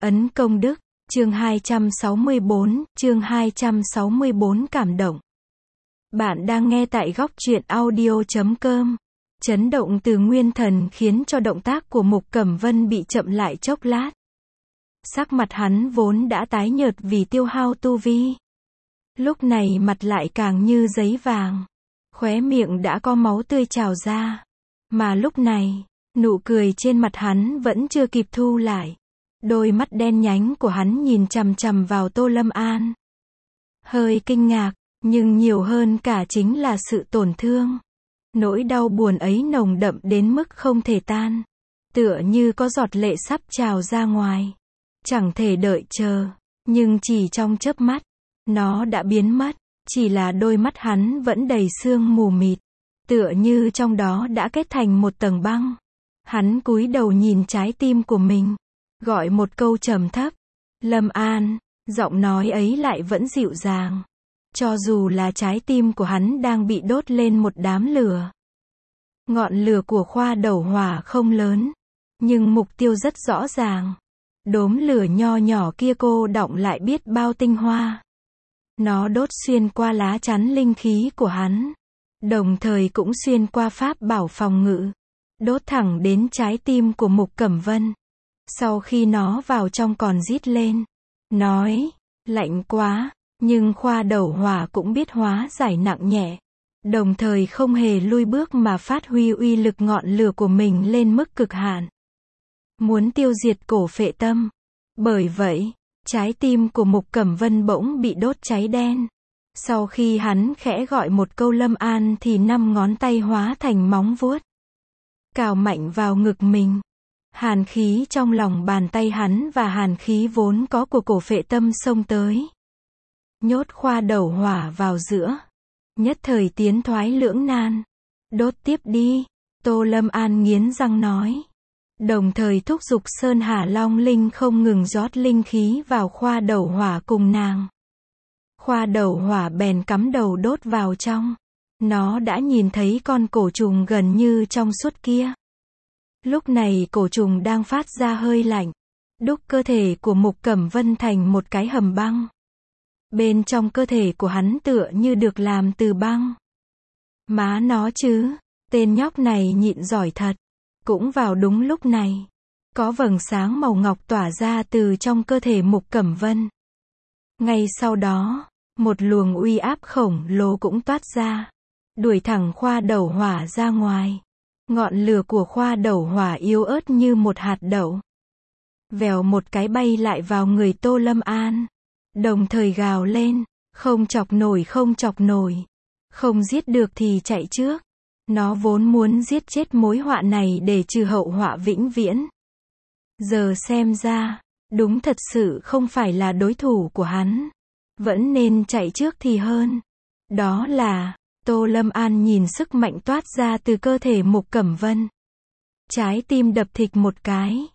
Ấn công đức, chương 264 cảm động. Bạn đang nghe tại góc truyện audio.com. Chấn động từ nguyên thần khiến cho động tác của Mục Cẩm Vân bị chậm lại chốc lát. Sắc mặt hắn vốn đã tái nhợt vì tiêu hao tu vi. Lúc này mặt lại càng như giấy vàng. Khóe miệng đã có máu tươi trào ra. Mà lúc này, nụ cười trên mặt hắn vẫn chưa kịp thu lại. Đôi mắt đen nhánh của hắn nhìn chằm chằm vào Tô Lâm An. Hơi kinh ngạc, nhưng nhiều hơn cả chính là sự tổn thương. Nỗi đau buồn ấy nồng đậm đến mức không thể tan. Tựa như có giọt lệ sắp trào ra ngoài. Chẳng thể đợi chờ, nhưng chỉ trong chớp mắt, nó đã biến mất. Chỉ là đôi mắt hắn vẫn đầy sương mù mịt. Tựa như trong đó đã kết thành một tầng băng. Hắn cúi đầu nhìn trái tim của mình. Gọi một câu trầm thấp. Lâm An, giọng nói ấy lại vẫn dịu dàng. Cho dù là trái tim của hắn đang bị đốt lên một đám lửa. Ngọn lửa của khoa đầu hỏa không lớn. Nhưng mục tiêu rất rõ ràng. Đốm lửa nho nhỏ kia cô đọng lại biết bao tinh hoa. Nó đốt xuyên qua lá chắn linh khí của hắn. Đồng thời cũng xuyên qua pháp bảo phòng ngự. Đốt thẳng đến trái tim của Mục Cẩm Vân. Sau khi nó vào trong còn rít lên. Nói, lạnh quá, nhưng khoa đầu hỏa cũng biết hóa giải nặng nhẹ. Đồng thời không hề lui bước mà phát huy uy lực ngọn lửa của mình lên mức cực hạn. Muốn tiêu diệt cổ phệ tâm. Bởi vậy, trái tim của Mục Cẩm Vân bỗng bị đốt cháy đen. Sau khi hắn khẽ gọi một câu Lâm An thì 5 ngón tay hóa thành móng vuốt. Cào mạnh vào ngực mình. Hàn khí trong lòng bàn tay hắn và hàn khí vốn có của cổ phệ tâm xông tới. Nhốt khoa đầu hỏa vào giữa. Nhất thời tiến thoái lưỡng nan. Đốt tiếp đi, Tô Lâm An nghiến răng nói. Đồng thời thúc giục Sơn Hà Long Linh không ngừng rót linh khí vào khoa đầu hỏa cùng nàng. Khoa đầu hỏa bèn cắm đầu đốt vào trong. Nó đã nhìn thấy con cổ trùng gần như trong suốt kia. Lúc này cổ trùng đang phát ra hơi lạnh. Đúc cơ thể của Mục Cẩm Vân thành một cái hầm băng. Bên trong cơ thể của hắn tựa như được làm từ băng. Má nó chứ, tên nhóc này nhịn giỏi thật. Cũng vào đúng lúc này, có vầng sáng màu ngọc tỏa ra từ trong cơ thể Mục Cẩm Vân. Ngay sau đó, một luồng uy áp khổng lồ cũng toát ra, đuổi thẳng khoa đầu hỏa ra ngoài. Ngọn lửa của khoa đầu hỏa yếu ớt như một hạt đậu. Vèo một cái bay lại vào người Tô Lâm An. Đồng thời gào lên, không chọc nổi không chọc nổi. Không giết được thì chạy trước. Nó vốn muốn giết chết mối họa này để trừ hậu họa vĩnh viễn. Giờ xem ra, đúng thật sự không phải là đối thủ của hắn. Vẫn nên chạy trước thì hơn. Đó là, Tô Lâm An nhìn sức mạnh toát ra từ cơ thể Mục Cẩm Vân. Trái tim đập thịch một cái.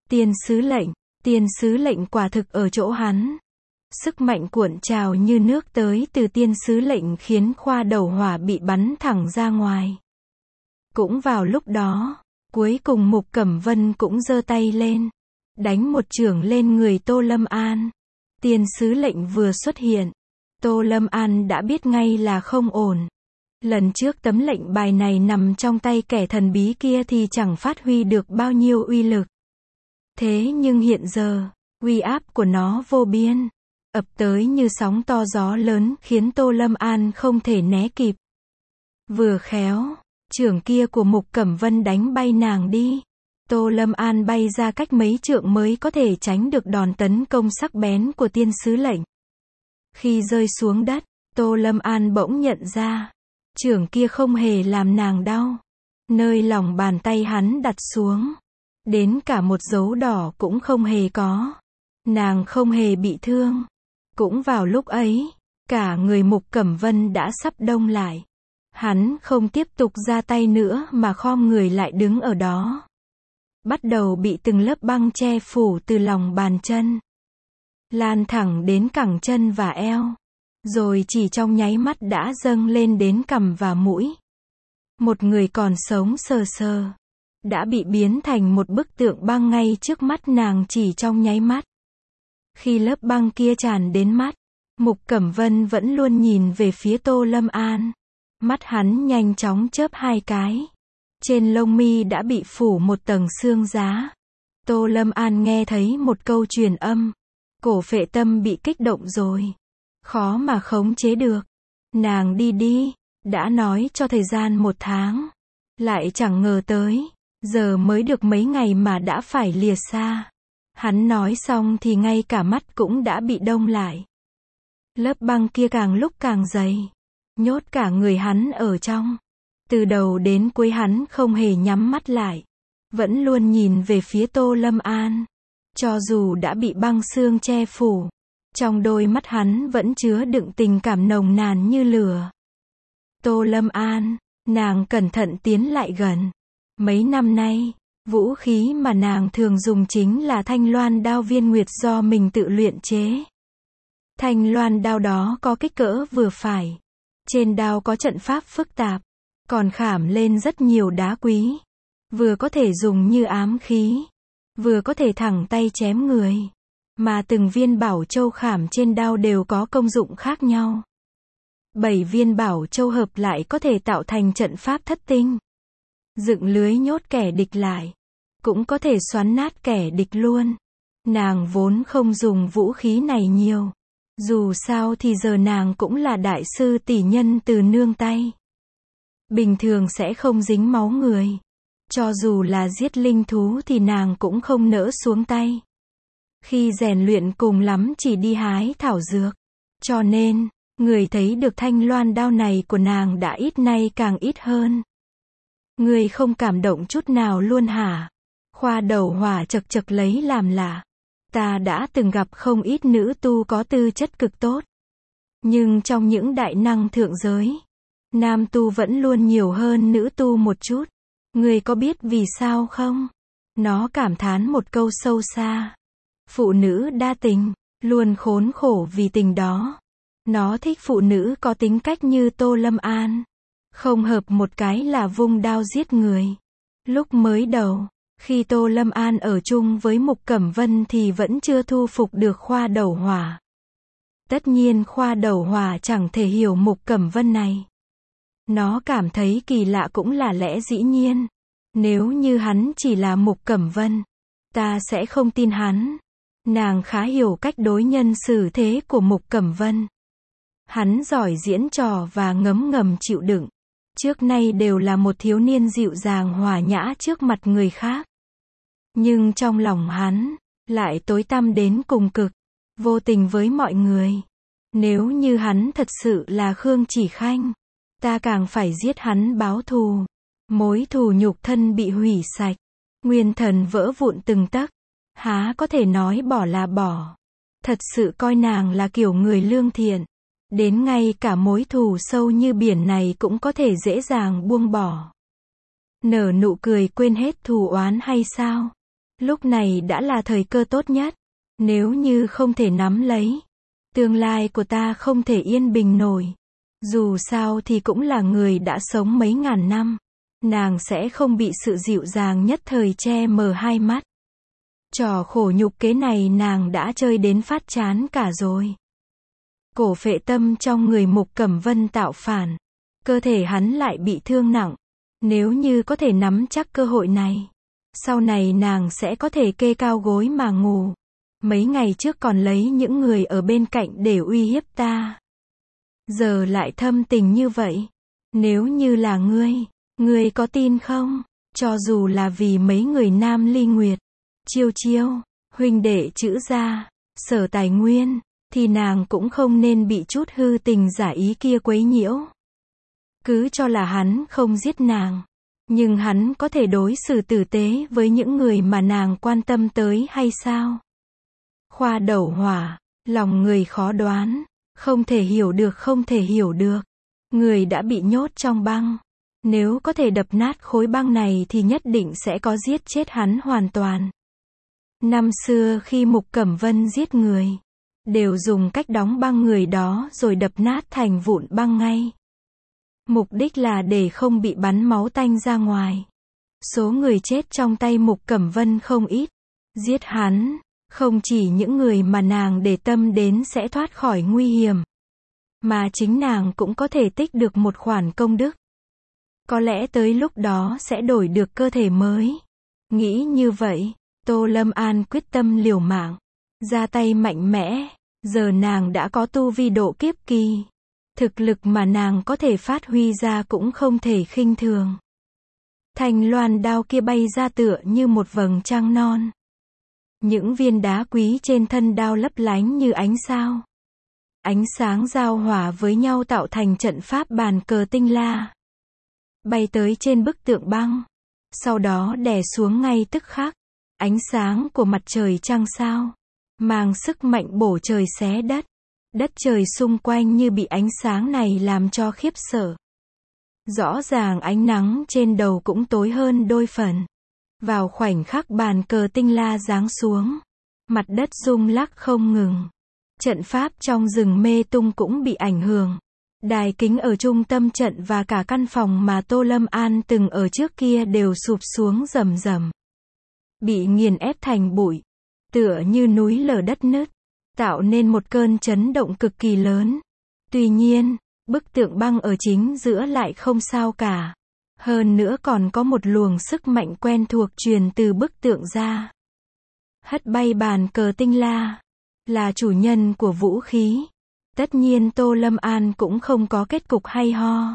Tiên sứ lệnh quả thực ở chỗ hắn. Sức mạnh cuộn trào như nước tới từ tiên sứ lệnh khiến khoa đầu hỏa bị bắn thẳng ra ngoài. Cũng vào lúc đó, cuối cùng Mục Cẩm Vân cũng giơ tay lên. Đánh một chưởng lên người Tô Lâm An. Tiên sứ lệnh vừa xuất hiện. Tô Lâm An đã biết ngay là không ổn. Lần trước tấm lệnh bài này nằm trong tay kẻ thần bí kia thì chẳng phát huy được bao nhiêu uy lực. Thế nhưng hiện giờ, uy áp của nó vô biên. Ập tới như sóng to gió lớn khiến Tô Lâm An không thể né kịp. Vừa khéo, chưởng kia của Mục Cẩm Vân đánh bay nàng đi. Tô Lâm An bay ra cách mấy trượng mới có thể tránh được đòn tấn công sắc bén của tiên sứ lệnh. Khi rơi xuống đất, Tô Lâm An bỗng nhận ra, chưởng kia không hề làm nàng đau. Nơi lòng bàn tay hắn đặt xuống, đến cả một dấu đỏ cũng không hề có. Nàng không hề bị thương. Cũng vào lúc ấy, cả người Mục Cẩm Vân đã sắp đông lại. Hắn không tiếp tục ra tay nữa mà khom người lại đứng ở đó. Bắt đầu bị từng lớp băng che phủ từ lòng bàn chân. Lan thẳng đến cẳng chân và eo. Rồi chỉ trong nháy mắt đã dâng lên đến cằm và mũi. Một người còn sống sờ sờ. Đã bị biến thành một bức tượng băng ngay trước mắt nàng chỉ trong nháy mắt. Khi lớp băng kia tràn đến mắt, Mục Cẩm Vân vẫn luôn nhìn về phía Tô Lâm An. Mắt hắn nhanh chóng chớp hai cái. Trên lông mi đã bị phủ một tầng xương giá. Tô Lâm An nghe thấy một câu truyền âm. Cổ Phệ Tâm bị kích động rồi. Khó mà khống chế được. Nàng đi đi, đã nói cho thời gian 1 tháng. Lại chẳng ngờ tới, giờ mới được mấy ngày mà đã phải lìa xa. Hắn nói xong thì ngay cả mắt cũng đã bị đông lại. Lớp băng kia càng lúc càng dày. Nhốt cả người hắn ở trong. Từ đầu đến cuối hắn không hề nhắm mắt lại. Vẫn luôn nhìn về phía Tô Lâm An. Cho dù đã bị băng xương che phủ, trong đôi mắt hắn vẫn chứa đựng tình cảm nồng nàn như lửa. Tô Lâm An, nàng cẩn thận tiến lại gần. Mấy năm nay, vũ khí mà nàng thường dùng chính là thanh loan đao viên nguyệt do mình tự luyện chế. Thanh loan đao đó có kích cỡ vừa phải. Trên đao có trận pháp phức tạp, còn khảm lên rất nhiều đá quý. Vừa có thể dùng như ám khí, vừa có thể thẳng tay chém người. Mà từng viên bảo châu khảm trên đao đều có công dụng khác nhau. 7 viên bảo châu hợp lại có thể tạo thành trận pháp thất tinh. Dựng lưới nhốt kẻ địch lại. Cũng có thể xoắn nát kẻ địch luôn. Nàng vốn không dùng vũ khí này nhiều. Dù sao thì giờ nàng cũng là đại sư tỷ nhân từ nương tay. Bình thường sẽ không dính máu người. Cho dù là giết linh thú thì nàng cũng không nỡ xuống tay. Khi rèn luyện cùng lắm chỉ đi hái thảo dược. Cho nên, người thấy được thanh loan đao này của nàng đã ít nay càng ít hơn. Người không cảm động chút nào luôn hả? Khoa Đầu Hỏa chật chật lấy làm lạ. Ta đã từng gặp không ít nữ tu có tư chất cực tốt. Nhưng trong những đại năng thượng giới, nam tu vẫn luôn nhiều hơn nữ tu một chút. Người có biết vì sao không? Nó cảm thán một câu sâu xa. Phụ nữ đa tình, luôn khốn khổ vì tình đó. Nó thích phụ nữ có tính cách như Tô Lâm An. Không hợp một cái là vung đao giết người. Lúc mới đầu, khi Tô Lâm An ở chung với Mục Cẩm Vân thì vẫn chưa thu phục được Khoa Đầu Hỏa. Tất nhiên Khoa Đầu Hỏa chẳng thể hiểu Mục Cẩm Vân này. Nó cảm thấy kỳ lạ cũng là lẽ dĩ nhiên. Nếu như hắn chỉ là Mục Cẩm Vân, ta sẽ không tin hắn. Nàng khá hiểu cách đối nhân xử thế của Mục Cẩm Vân. Hắn giỏi diễn trò và ngấm ngầm chịu đựng. Trước nay đều là một thiếu niên dịu dàng hòa nhã trước mặt người khác. Nhưng trong lòng hắn, lại tối tăm đến cùng cực, vô tình với mọi người. Nếu như hắn thật sự là Khương Chỉ Khanh, ta càng phải giết hắn báo thù. Mối thù nhục thân bị hủy sạch, nguyên thần vỡ vụn từng tấc, há có thể nói bỏ là bỏ. Thật sự coi nàng là kiểu người lương thiện, đến ngay cả mối thù sâu như biển này cũng có thể dễ dàng buông bỏ. Nở nụ cười quên hết thù oán hay sao? Lúc này đã là thời cơ tốt nhất. Nếu như không thể nắm lấy, tương lai của ta không thể yên bình nổi. Dù sao thì cũng là người đã sống mấy ngàn năm. Nàng sẽ không bị sự dịu dàng nhất thời che mờ hai mắt. Trò khổ nhục kế này nàng đã chơi đến phát chán cả rồi. Cổ Phệ Tâm trong người Mục Cẩm Vân tạo phản. Cơ thể hắn lại bị thương nặng. Nếu như có thể nắm chắc cơ hội này, sau này nàng sẽ có thể kê cao gối mà ngủ. Mấy ngày trước còn lấy những người ở bên cạnh để uy hiếp ta. Giờ lại thâm tình như vậy. Nếu như là ngươi có tin không? Cho dù là vì mấy người Nam Ly Nguyệt, Chiêu Chiêu, huynh đệ Trữ Gia, Sở Tài Nguyên, thì nàng cũng không nên bị chút hư tình giả ý kia quấy nhiễu. Cứ cho là hắn không giết nàng, nhưng hắn có thể đối xử tử tế với những người mà nàng quan tâm tới hay sao? Khoa Đầu Hỏa, lòng người khó đoán, không thể hiểu được. Người đã bị nhốt trong băng. Nếu có thể đập nát khối băng này thì nhất định sẽ có giết chết hắn hoàn toàn. Năm xưa khi Mục Cẩm Vân giết người, đều dùng cách đóng băng người đó rồi đập nát thành vụn băng ngay. Mục đích là để không bị bắn máu tanh ra ngoài. Số người chết trong tay Mục Cẩm Vân không ít. Giết hắn, Không chỉ những người mà nàng để tâm đến sẽ thoát khỏi nguy hiểm, mà chính nàng cũng có thể tích được một khoản công đức. Có lẽ tới lúc đó sẽ đổi được cơ thể mới. Nghĩ như vậy, Tô Lâm An quyết tâm liều mạng, ra tay mạnh mẽ. Giờ nàng đã có tu vi độ kiếp kỳ. Thực lực mà nàng có thể phát huy ra cũng không thể khinh thường. Thanh loan đao kia bay ra tựa như một vầng trăng non. Những viên đá quý trên thân đao lấp lánh như ánh sao. Ánh sáng giao hòa với nhau tạo thành trận pháp bàn cờ tinh la. Bay tới trên bức tượng băng. Sau đó đè xuống ngay tức khắc. Ánh sáng của mặt trời trăng sao mang sức mạnh bổ trời xé đất. Đất trời xung quanh như bị ánh sáng này làm cho khiếp sợ. Rõ ràng ánh nắng trên đầu cũng tối hơn đôi phần. Vào khoảnh khắc bàn cờ tinh la giáng xuống, mặt đất rung lắc không ngừng. Trận pháp trong rừng mê tung cũng bị ảnh hưởng. Đài kính ở trung tâm trận và cả căn phòng mà Tô Lâm An từng ở trước kia đều sụp xuống rầm rầm. Bị nghiền ép thành bụi, tựa như núi lở đất nứt, tạo nên một cơn chấn động cực kỳ lớn. Tuy nhiên, bức tượng băng ở chính giữa lại không sao cả. Hơn nữa còn có một luồng sức mạnh quen thuộc truyền từ bức tượng ra. Hất bay bàn cờ tinh la, là chủ nhân của vũ khí. Tất nhiên Tô Lâm An cũng không có kết cục hay ho.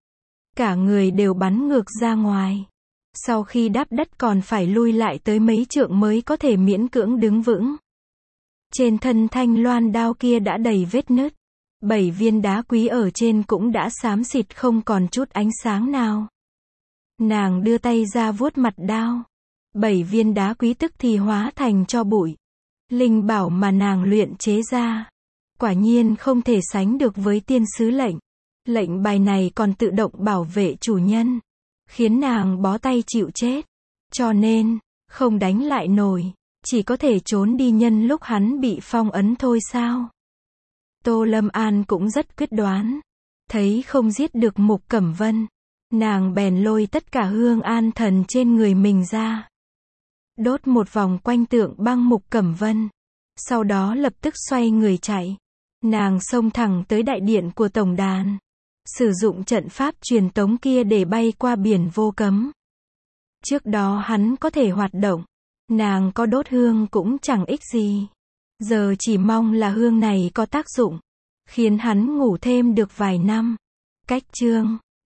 Cả người đều bắn ngược ra ngoài. Sau khi đáp đất còn phải lui lại tới mấy trượng mới có thể miễn cưỡng đứng vững. Trên thân thanh loan đao kia đã đầy vết nứt. 7 viên đá quý ở trên cũng đã xám xịt không còn chút ánh sáng nào. Nàng đưa tay ra vuốt mặt đao. 7 viên đá quý tức thì hóa thành tro bụi. Linh bảo mà nàng luyện chế ra, quả nhiên không thể sánh được với tiên sứ lệnh. Lệnh bài này còn tự động bảo vệ chủ nhân, khiến nàng bó tay chịu chết. Cho nên, không đánh lại nổi, chỉ có thể trốn đi nhân lúc hắn bị phong ấn thôi sao. Tô Lâm An cũng rất quyết đoán. Thấy không giết được Mục Cẩm Vân, nàng bèn lôi tất cả hương an thần trên người mình ra. Đốt một vòng quanh tượng băng Mục Cẩm Vân. Sau đó lập tức xoay người chạy. Nàng xông thẳng tới đại điện của tổng đàn. Sử dụng trận pháp truyền tống kia để bay qua biển vô cấm. Trước đó hắn có thể hoạt động. Nàng có đốt hương cũng chẳng ích gì. Giờ chỉ mong là hương này có tác dụng, khiến hắn ngủ thêm được vài năm. Cách chương